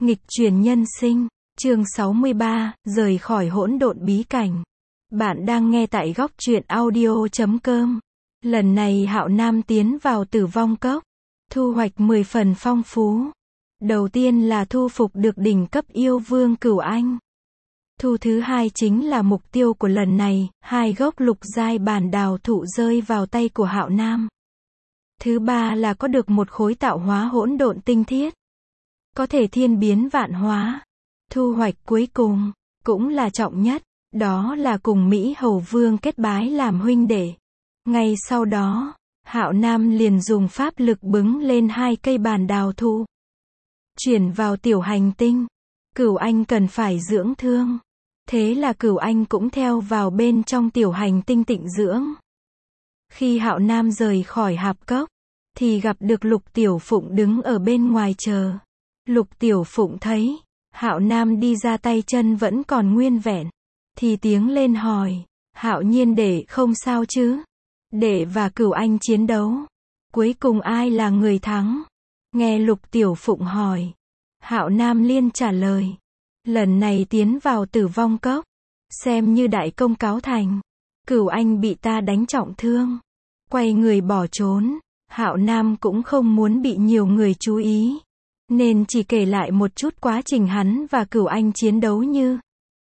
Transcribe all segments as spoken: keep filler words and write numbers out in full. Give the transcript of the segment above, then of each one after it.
Nghịch chuyển nhân sinh, chương sáu mươi ba, rời khỏi hỗn độn bí cảnh. Bạn đang nghe tại góc truyện audio chấm com. Lần này Hạo Nam tiến vào Tử Vong Cốc, thu hoạch mười phần phong phú. Đầu tiên là thu phục được đỉnh cấp yêu vương Cửu Anh. Thu thứ hai chính là mục tiêu của lần này, hai gốc lục giai bản đào thụ rơi vào tay của Hạo Nam. Thứ ba là có được một khối tạo hóa hỗn độn tinh thiết, có thể thiên biến vạn hóa. Thu hoạch cuối cùng, cũng là trọng nhất, đó là cùng Mỹ Hầu Vương kết bái làm huynh đệ. Ngay sau đó, Hạo Nam liền dùng pháp lực bứng lên hai cây bản đào thụ, chuyển vào tiểu hành tinh. Cửu Anh cần phải dưỡng thương, thế là Cửu Anh cũng theo vào bên trong tiểu hành tinh tịnh dưỡng. Khi Hạo Nam rời khỏi hạp cốc, thì gặp được Lục Tiểu Phụng đứng ở bên ngoài chờ. Lục Tiểu Phụng thấy Hạo Nam đi ra tay chân vẫn còn nguyên vẹn, thì tiếng lên hỏi, Hạo Nhiên đệ không sao chứ? Đệ và Cửu Anh chiến đấu, cuối cùng ai là người thắng? Nghe Lục Tiểu Phụng hỏi, Hạo Nam liên trả lời, lần này tiến vào Tử Vong Cốc, xem như đại công cáo thành. Cửu Anh bị ta đánh trọng thương, quay người bỏ trốn. Hạo Nam cũng không muốn bị nhiều người chú ý, nên chỉ kể lại một chút quá trình hắn và Cửu Anh chiến đấu, như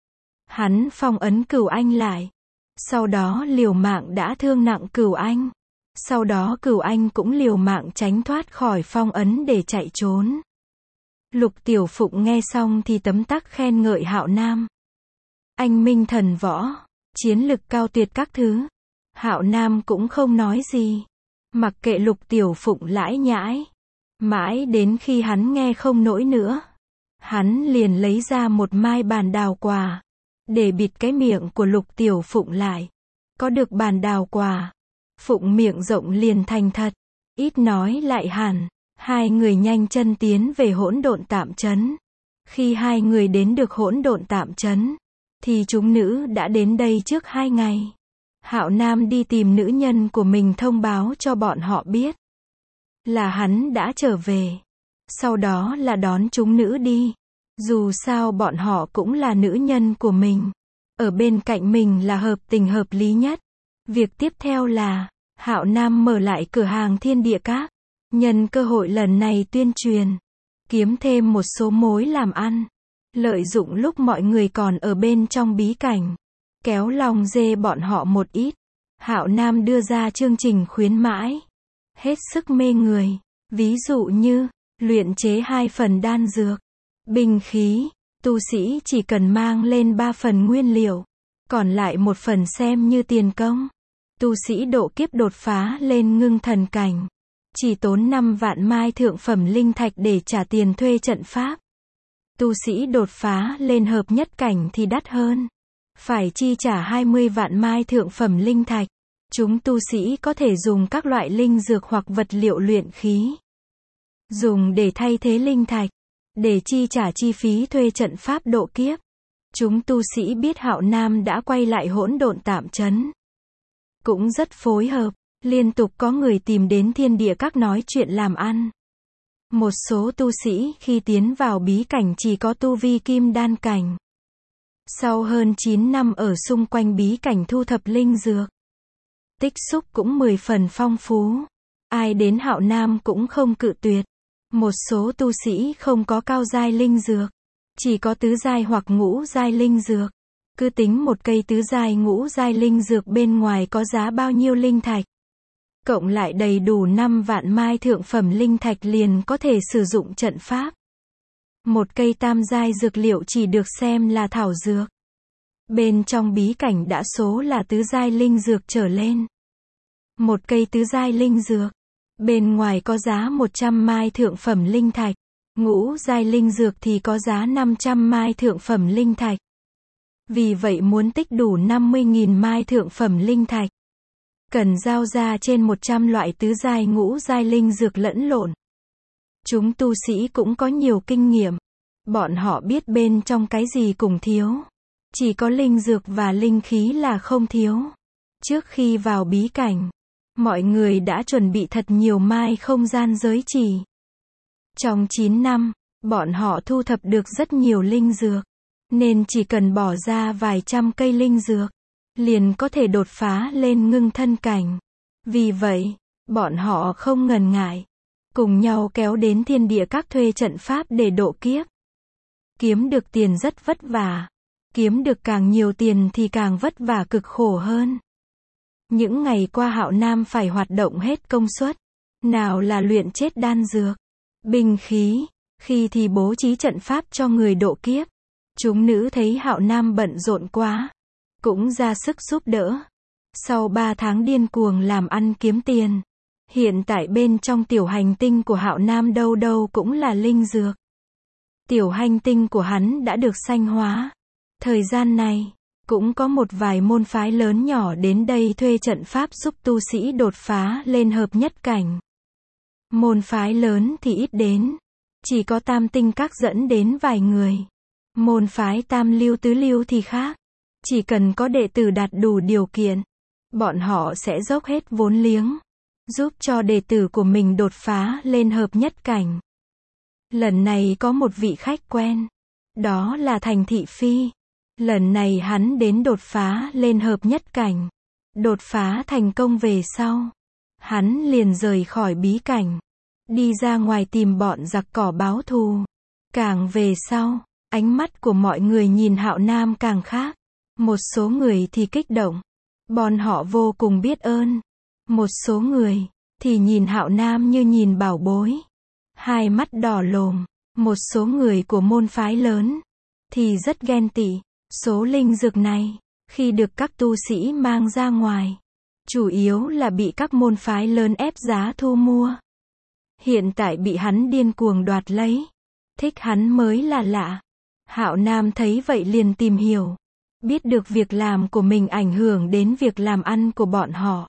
hắn phong ấn Cửu Anh lại, sau đó liều mạng đã thương nặng Cửu Anh, sau đó Cửu Anh cũng liều mạng tránh thoát khỏi phong ấn để chạy trốn. Lục Tiểu Phụng nghe xong thì tấm tắc khen ngợi Hạo Nam. Anh minh thần võ, chiến lực cao tuyệt các thứ. Hạo Nam cũng không nói gì, mặc kệ Lục Tiểu Phụng lãi nhãi. Mãi đến khi hắn nghe không nổi nữa, hắn liền lấy ra một mai bàn đào quả, để bịt cái miệng của Lục Tiểu Phụng lại. Có được bàn đào quả, Phụng miệng rộng liền thành thật, ít nói lại hẳn. Hai người nhanh chân tiến về hỗn độn tạm trấn. Khi hai người đến được hỗn độn tạm trấn, thì chúng nữ đã đến đây trước hai ngày. Hạo Nam đi tìm nữ nhân của mình thông báo cho bọn họ biết là hắn đã trở về. Sau đó là đón chúng nữ đi. Dù sao bọn họ cũng là nữ nhân của mình, ở bên cạnh mình là hợp tình hợp lý nhất. Việc tiếp theo là Hạo Nam mở lại cửa hàng Thiên Địa Các, nhân cơ hội lần này tuyên truyền, kiếm thêm một số mối làm ăn, lợi dụng lúc mọi người còn ở bên trong bí cảnh, kéo lòng dê bọn họ một ít. Hạo Nam đưa ra chương trình khuyến mãi hết sức mê người, ví dụ như luyện chế hai phần đan dược, binh khí, tu sĩ chỉ cần mang lên ba phần nguyên liệu, còn lại một phần xem như tiền công. Tu sĩ độ kiếp đột phá lên ngưng thần cảnh, chỉ tốn năm vạn mai thượng phẩm linh thạch để trả tiền thuê trận pháp. Tu sĩ đột phá lên hợp nhất cảnh thì đắt hơn, phải chi trả hai mươi vạn mai thượng phẩm linh thạch. Chúng tu sĩ có thể dùng các loại linh dược hoặc vật liệu luyện khí, dùng để thay thế linh thạch, để chi trả chi phí thuê trận pháp độ kiếp. Chúng tu sĩ biết Hạo Nam đã quay lại hỗn độn tạm trấn, cũng rất phối hợp, liên tục có người tìm đến Thiên Địa Các nói chuyện làm ăn. Một số tu sĩ khi tiến vào bí cảnh chỉ có tu vi kim đan cảnh. Sau hơn chín năm ở xung quanh bí cảnh thu thập linh dược, tích xúc cũng mười phần phong phú. Ai đến Hạo Nam cũng không cự tuyệt. Một số tu sĩ không có cao giai linh dược, chỉ có tứ giai hoặc ngũ giai linh dược. Cứ tính một cây tứ giai ngũ giai linh dược bên ngoài có giá bao nhiêu linh thạch, cộng lại đầy đủ năm vạn mai thượng phẩm linh thạch liền có thể sử dụng trận pháp. Một cây tam giai dược liệu chỉ được xem là thảo dược. Bên trong bí cảnh đã số là tứ giai linh dược trở lên. Một cây tứ giai linh dược, bên ngoài có giá một trăm mai thượng phẩm linh thạch, ngũ giai linh dược thì có giá năm trăm mai thượng phẩm linh thạch. Vì vậy muốn tích đủ năm mươi nghìn mai thượng phẩm linh thạch, cần giao ra trên một trăm loại tứ giai ngũ giai linh dược lẫn lộn. Chúng tu sĩ cũng có nhiều kinh nghiệm. Bọn họ biết bên trong cái gì cũng thiếu. Chỉ có linh dược và linh khí là không thiếu. Trước khi vào bí cảnh, mọi người đã chuẩn bị thật nhiều mai không gian giới chỉ. Trong chín năm, Bọn họ thu thập được rất nhiều linh dược, nên chỉ cần bỏ ra vài trăm cây linh dược, liền có thể đột phá lên ngưng thân cảnh. Vì vậy, bọn họ không ngần ngại, cùng nhau kéo đến thiên địa các thuê trận pháp để độ kiếp. Kiếm được tiền rất vất vả, kiếm được càng nhiều tiền thì càng vất vả cực khổ hơn. Những ngày qua Hạo Nam phải hoạt động hết công suất, nào là luyện chết đan dược, binh khí, khi thì bố trí trận pháp cho người độ kiếp. Chúng nữ thấy Hạo Nam bận rộn quá, cũng ra sức giúp đỡ. Sau ba tháng điên cuồng làm ăn kiếm tiền, hiện tại bên trong tiểu hành tinh của Hạo Nam đâu đâu cũng là linh dược. Tiểu hành tinh của hắn đã được sanh hóa. Thời gian này, cũng có một vài môn phái lớn nhỏ đến đây thuê trận pháp giúp tu sĩ đột phá lên hợp nhất cảnh. Môn phái lớn thì ít đến, chỉ có Tam Tinh Các dẫn đến vài người. Môn phái Tam Lưu Tứ Lưu thì khác, chỉ cần có đệ tử đạt đủ điều kiện, bọn họ sẽ dốc hết vốn liếng, giúp cho đệ tử của mình đột phá lên hợp nhất cảnh. Lần này có một vị khách quen, đó là Thành Thị Phi. Lần này hắn đến đột phá lên hợp nhất cảnh. Đột phá thành công về sau, hắn liền rời khỏi bí cảnh, đi ra ngoài tìm bọn giặc cỏ báo thù. Càng về sau, ánh mắt của mọi người nhìn Hạo Nam càng khác. Một số người thì kích động, bọn họ vô cùng biết ơn. Một số người thì nhìn Hạo Nam như nhìn bảo bối, hai mắt đỏ lồm. Một số người của môn phái lớn thì rất ghen tị. Số linh dược này, khi được các tu sĩ mang ra ngoài, chủ yếu là bị các môn phái lớn ép giá thu mua. Hiện tại bị hắn điên cuồng đoạt lấy, thích hắn mới là lạ. Hạo Nam thấy vậy liền tìm hiểu, biết được việc làm của mình ảnh hưởng đến việc làm ăn của bọn họ.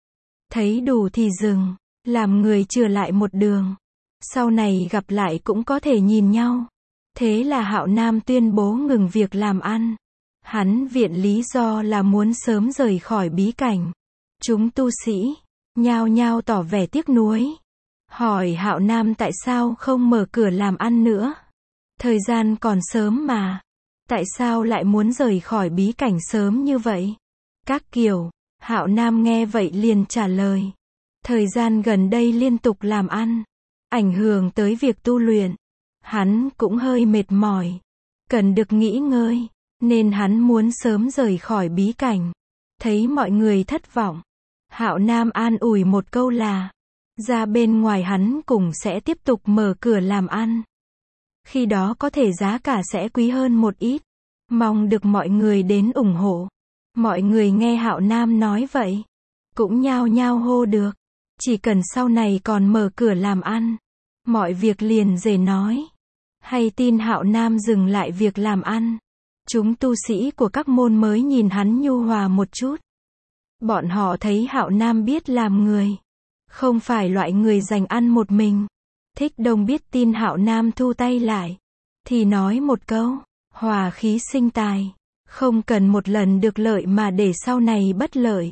Thấy đủ thì dừng, làm người chừa lại một đường. Sau này gặp lại cũng có thể nhìn nhau. Thế là Hạo Nam tuyên bố ngừng việc làm ăn. Hắn viện lý do là muốn sớm rời khỏi bí cảnh. Chúng tu sĩ nhao nhao tỏ vẻ tiếc nuối, hỏi Hạo Nam tại sao không mở cửa làm ăn nữa. Thời gian còn sớm mà, tại sao lại muốn rời khỏi bí cảnh sớm như vậy? Các kiểu. Hạo Nam nghe vậy liền trả lời, thời gian gần đây liên tục làm ăn, ảnh hưởng tới việc tu luyện. Hắn cũng hơi mệt mỏi, cần được nghỉ ngơi, nên hắn muốn sớm rời khỏi bí cảnh. Thấy mọi người thất vọng, Hạo Nam an ủi một câu là, ra bên ngoài hắn cũng sẽ tiếp tục mở cửa làm ăn. Khi đó có thể giá cả sẽ quý hơn một ít, mong được mọi người đến ủng hộ. Mọi người nghe Hạo Nam nói vậy, cũng nhao nhao hô được, chỉ cần sau này còn mở cửa làm ăn, mọi việc liền dễ nói. Hay tin Hạo Nam dừng lại việc làm ăn. Chúng tu sĩ của các môn mới nhìn hắn nhu hòa một chút. Bọn họ thấy Hạo Nam biết làm người, không phải loại người dành ăn một mình. Thích Đông biết tin Hạo Nam thu tay lại, thì nói một câu, hòa khí sinh tài, không cần một lần được lợi mà để sau này bất lợi.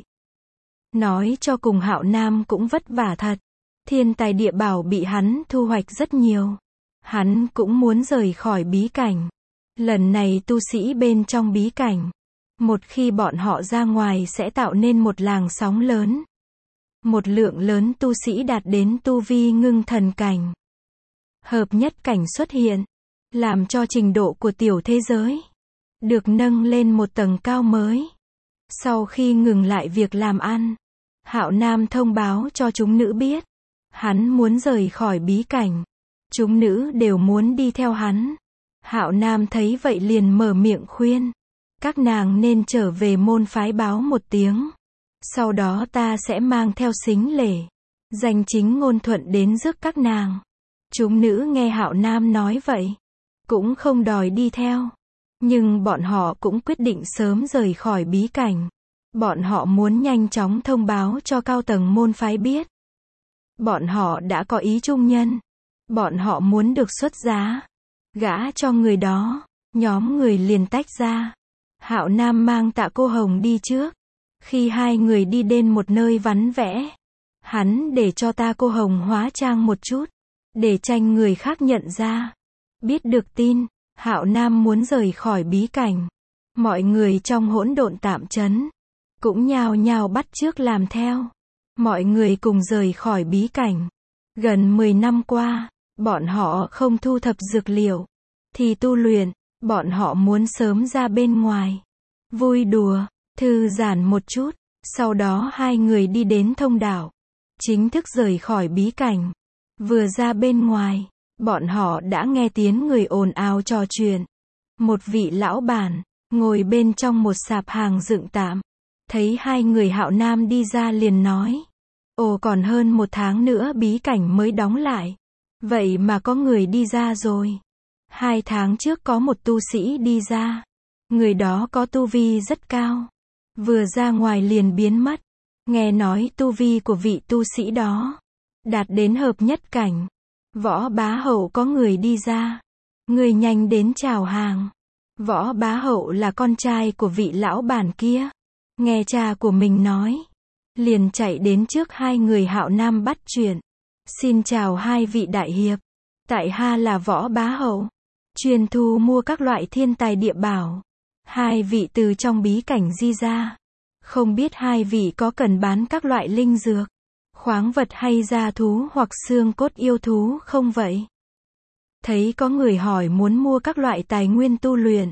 Nói cho cùng Hạo Nam cũng vất vả thật, thiên tài địa bảo bị hắn thu hoạch rất nhiều. Hắn cũng muốn rời khỏi bí cảnh. Lần này tu sĩ bên trong bí cảnh, một khi bọn họ ra ngoài sẽ tạo nên một làn sóng lớn. Một lượng lớn tu sĩ đạt đến tu vi ngưng thần cảnh, hợp nhất cảnh xuất hiện, làm cho trình độ của tiểu thế giới được nâng lên một tầng cao mới. Sau khi ngừng lại việc làm ăn, Hạo Nam thông báo cho chúng nữ biết, hắn muốn rời khỏi bí cảnh. Chúng nữ đều muốn đi theo hắn. Hạo Nam thấy vậy liền mở miệng khuyên, các nàng nên trở về môn phái báo một tiếng. Sau đó ta sẽ mang theo sính lễ, danh chính ngôn thuận đến rước các nàng. Chúng nữ nghe Hạo Nam nói vậy, cũng không đòi đi theo. Nhưng bọn họ cũng quyết định sớm rời khỏi bí cảnh. Bọn họ muốn nhanh chóng thông báo cho cao tầng môn phái biết. Bọn họ đã có ý trung nhân. Bọn họ muốn được xuất giá, gả cho người đó. Nhóm người liền tách ra. Hạo Nam mang Tạ Cô Hồng đi trước. Khi hai người đi đến một nơi vắng vẻ, hắn để cho Tạ Cô Hồng hóa trang một chút, để tranh người khác nhận ra. Biết được tin, Hạo Nam muốn rời khỏi bí cảnh. Mọi người trong hỗn độn tạm trấn cũng nhao nhao bắt chước làm theo. Mọi người cùng rời khỏi bí cảnh. Gần mười năm qua, bọn họ không thu thập dược liệu thì tu luyện, bọn họ muốn sớm ra bên ngoài, vui đùa, thư giãn một chút. Sau đó hai người đi đến thông đạo, chính thức rời khỏi bí cảnh. Vừa ra bên ngoài, bọn họ đã nghe tiếng người ồn ào trò chuyện. Một vị lão bản ngồi bên trong một sạp hàng dựng tạm, thấy hai người Hạo Nam đi ra liền nói: "Ồ, còn hơn một tháng nữa bí cảnh mới đóng lại. Vậy mà có người đi ra rồi. Hai tháng trước có một tu sĩ đi ra. Người đó có tu vi rất cao. Vừa ra ngoài liền biến mất. Nghe nói tu vi của vị tu sĩ đó đạt đến hợp nhất cảnh. Võ Bá Hậu có người đi ra. Người nhanh đến chào hàng." Võ Bá Hậu là con trai của vị lão bản kia. Nghe cha của mình nói, liền chạy đến trước hai người Hạo Nam bắt chuyện. "Xin chào hai vị đại hiệp. Tại hạ là Võ Bá Hậu, chuyên thu mua các loại thiên tài địa bảo. Hai vị từ trong bí cảnh di ra. Không biết hai vị có cần bán các loại linh dược, khoáng vật hay gia thú hoặc xương cốt yêu thú không vậy?" Thấy có người hỏi muốn mua các loại tài nguyên tu luyện,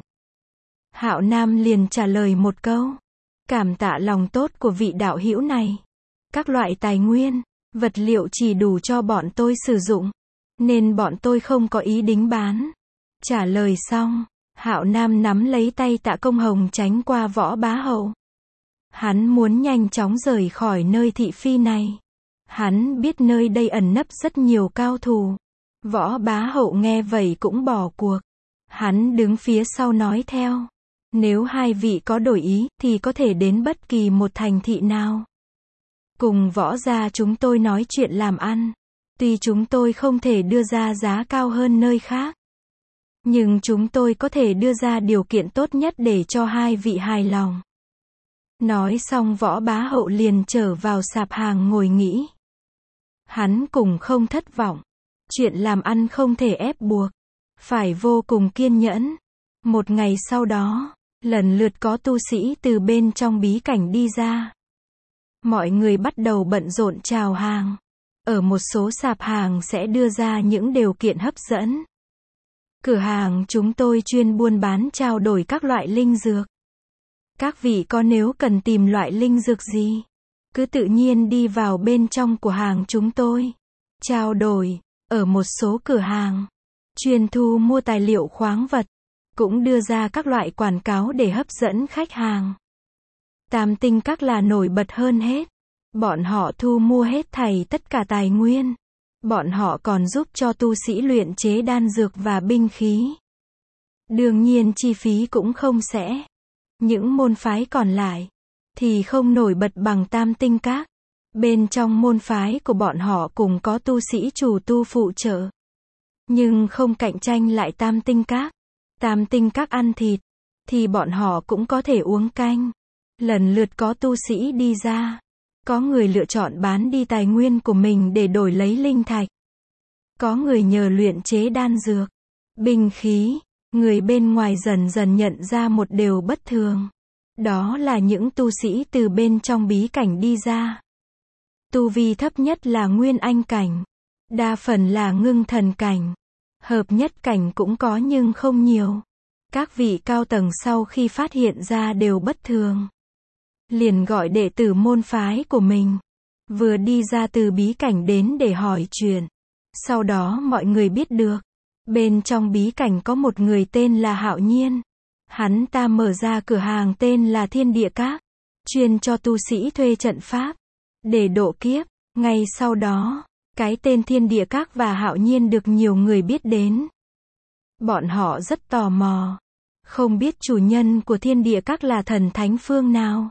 Hạo Nam liền trả lời một câu: "Cảm tạ lòng tốt của vị đạo hữu này. Các loại tài nguyên, vật liệu chỉ đủ cho bọn tôi sử dụng, nên bọn tôi không có ý định bán." Trả lời xong, Hạo Nam nắm lấy tay Tạ Công Hồng tránh qua Võ Bá Hậu. Hắn muốn nhanh chóng rời khỏi nơi thị phi này. Hắn biết nơi đây ẩn nấp rất nhiều cao thủ. Võ Bá Hậu nghe vậy cũng bỏ cuộc. Hắn đứng phía sau nói theo: "Nếu hai vị có đổi ý, thì có thể đến bất kỳ một thành thị nào. Cùng Võ gia chúng tôi nói chuyện làm ăn. Tuy chúng tôi không thể đưa ra giá cao hơn nơi khác, nhưng chúng tôi có thể đưa ra điều kiện tốt nhất để cho hai vị hài lòng." Nói xong Võ Bá Hậu liền trở vào sạp hàng ngồi nghỉ. Hắn cũng không thất vọng. Chuyện làm ăn không thể ép buộc, phải vô cùng kiên nhẫn. Một ngày sau đó, lần lượt có tu sĩ từ bên trong bí cảnh đi ra. Mọi người bắt đầu bận rộn chào hàng. Ở một số sạp hàng sẽ đưa ra những điều kiện hấp dẫn. "Cửa hàng chúng tôi chuyên buôn bán trao đổi các loại linh dược. Các vị có nếu cần tìm loại linh dược gì, cứ tự nhiên đi vào bên trong của hàng chúng tôi, trao đổi." Ở một số cửa hàng chuyên thu mua tài liệu khoáng vật, cũng đưa ra các loại quảng cáo để hấp dẫn khách hàng. Tam Tinh Các là nổi bật hơn hết. Bọn họ thu mua hết thảy tất cả tài nguyên. Bọn họ còn giúp cho tu sĩ luyện chế đan dược và binh khí. Đương nhiên chi phí cũng không rẻ. Những môn phái còn lại thì không nổi bật bằng Tam Tinh Các. Bên trong môn phái của bọn họ cùng có tu sĩ chủ tu phụ trợ, nhưng không cạnh tranh lại Tam Tinh Các. Tam Tinh Các ăn thịt, thì bọn họ cũng có thể uống canh. Lần lượt có tu sĩ đi ra. Có người lựa chọn bán đi tài nguyên của mình để đổi lấy linh thạch. Có người nhờ luyện chế đan dược, binh khí. Người bên ngoài dần dần nhận ra một điều bất thường. Đó là những tu sĩ từ bên trong bí cảnh đi ra. Tu vi thấp nhất là Nguyên Anh cảnh. Đa phần là ngưng thần cảnh. Hợp nhất cảnh cũng có nhưng không nhiều. Các vị cao tầng sau khi phát hiện ra đều bất thường, liền gọi đệ tử môn phái của mình, vừa đi ra từ bí cảnh đến để hỏi chuyện. Sau đó mọi người biết được, bên trong bí cảnh có một người tên là Hạo Nhiên. Hắn ta mở ra cửa hàng tên là Thiên Địa Các, chuyên cho tu sĩ thuê trận pháp để độ kiếp. Ngay sau đó, cái tên Thiên Địa Các và Hạo Nhiên được nhiều người biết đến. Bọn họ rất tò mò, không biết chủ nhân của Thiên Địa Các là thần thánh phương nào.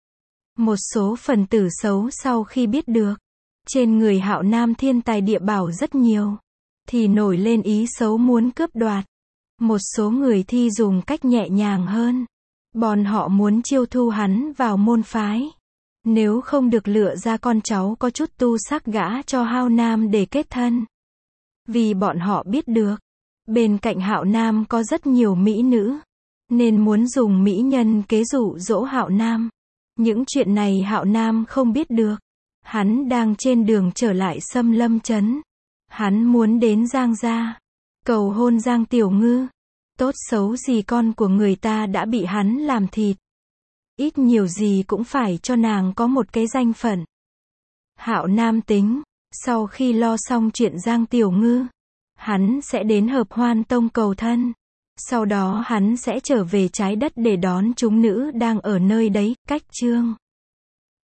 Một số phần tử xấu sau khi biết được trên người Hạo Nam thiên tài địa bảo rất nhiều, thì nổi lên ý xấu muốn cướp đoạt. Một số người thi dùng cách nhẹ nhàng hơn. Bọn họ muốn chiêu thu hắn vào môn phái. Nếu không được lựa ra con cháu có chút tu sắc gã cho Hạo Nam để kết thân. Vì bọn họ biết được, Bên cạnh Hạo Nam có rất nhiều mỹ nữ, nên muốn dùng mỹ nhân kế dụ dỗ Hạo Nam. Những chuyện này Hạo Nam không biết được. Hắn đang trên đường trở lại Xâm Lâm trấn. Hắn muốn đến Giang gia, cầu hôn Giang Tiểu Ngư. Tốt xấu gì con của người ta đã bị hắn làm thịt. Ít nhiều gì cũng phải cho nàng có một cái danh phận. Hạo Nam tính, sau khi lo xong chuyện Giang Tiểu Ngư, hắn sẽ đến Hợp Hoan Tông cầu thân. Sau đó hắn sẽ trở về trái đất để đón chúng nữ đang ở nơi đấy, cách chương.